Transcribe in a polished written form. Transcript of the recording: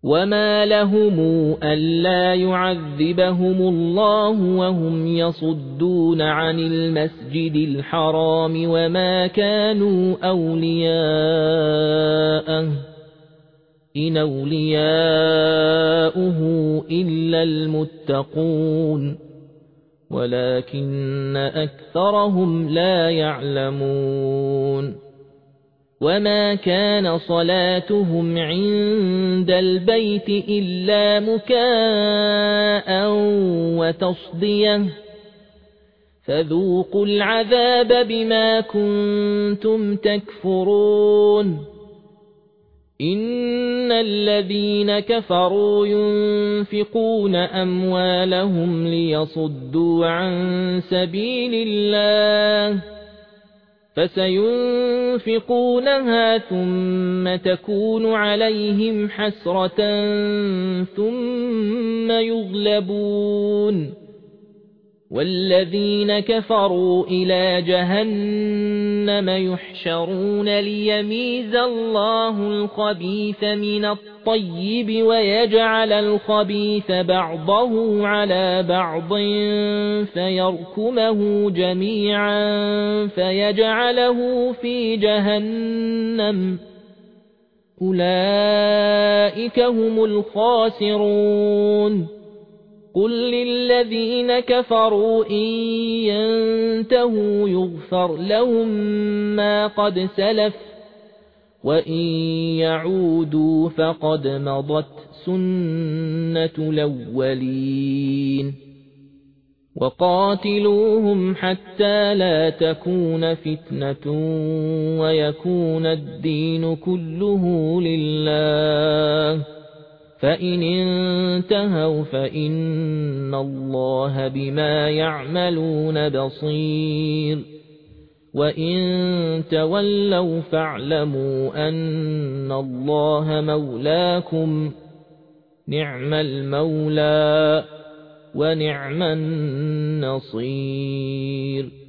وما لهم ألا يعذبهم الله وهم يصدون عن المسجد الحرام وما كانوا أولياءه إن أولياؤه إلا المتقون ولكن أكثرهم لا يعلمون وما كان صلاتهم عند البيت إلا مكاء وتصدية فذوقوا العذاب بما كنتم تكفرون إن الذين كفروا ينفقون أموالهم ليصدوا عن سبيل الله فسينفقونها ثم تكون عليهم حسرة ثم يغلبون والذين كفروا إلى جهنم يحشرون ليميز الله الخبيث من الطيب ويجعل الخبيث بعضه على بعض فيركمه جميعا فيجعله في جهنم أولئك هم الخاسرون قل للذين كفروا إن ينتهوا يغفر لهم ما قد سلف وإن يعودوا فقد مضت سنة الأولين وقاتلوهم حتى لا تكون فتنة ويكون الدين كله لله فإن انتهوا فإن الله بما يعملون بصير وإن تولوا فاعلموا أن الله مولاكم نعم المولى ونعم النصير